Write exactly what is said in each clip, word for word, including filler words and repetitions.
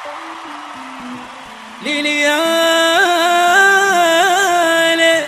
ليليالي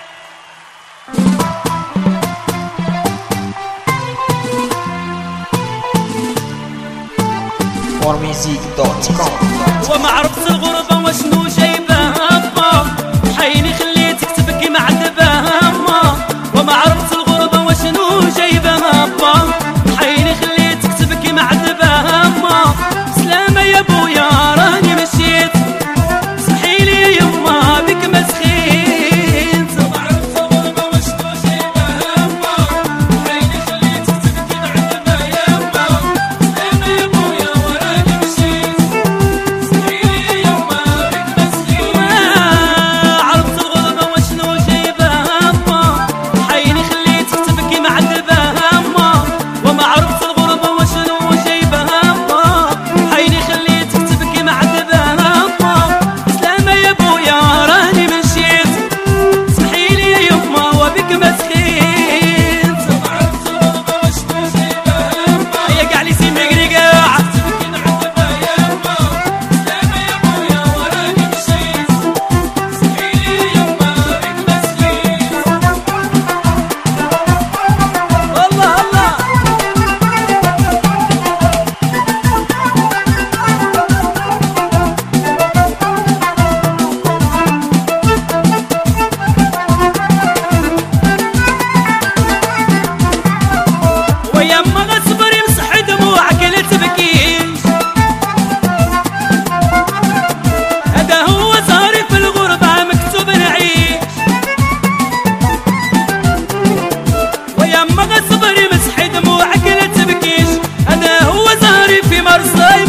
فور ميوزيك دوت كوم. وما عرفت الغربة وشنو جايبها، حيني خليتك تبكي مع الدبامة. وما عرفت الغربة وشنو جايبها، حيني خليتك تبكي مع الدبامة. سلامة يا بويا راني مشيت، سمحيلي يا يما بك مسخيت. وما عرفت الغربة وشنو جايبها، حيني خليتك تبكي مع الدبامة. سلامة يا بويا وراني مشيت، سمحيلي يا يما بك مسخيت. ما عرفت الغربة وشنو جايبها، حيني خليتك تبكي مع الدبامة. وما عرفت الغربة وشنو جايبها، حيني خليتك تبكي مع الدبامة. سلامة يا بويا راني مشيت، سمحيلي يا يما وبك مسخيت. وما عرفت الغربة وشنو جايبها، يا قاع لي سي مقري قاع تبكي مع الدبامة. سلامة يا بويا وراني مشيت، سمحيلي يا يما بك مسخيت. الله الله ويما غصبر يمسح دموعك لا تبكيش، هذا هو زهري في الغربة مكتوب نعيش. ويما غصبر يمسح دموعك لا تبكيش، هذا هو زهري في مرسى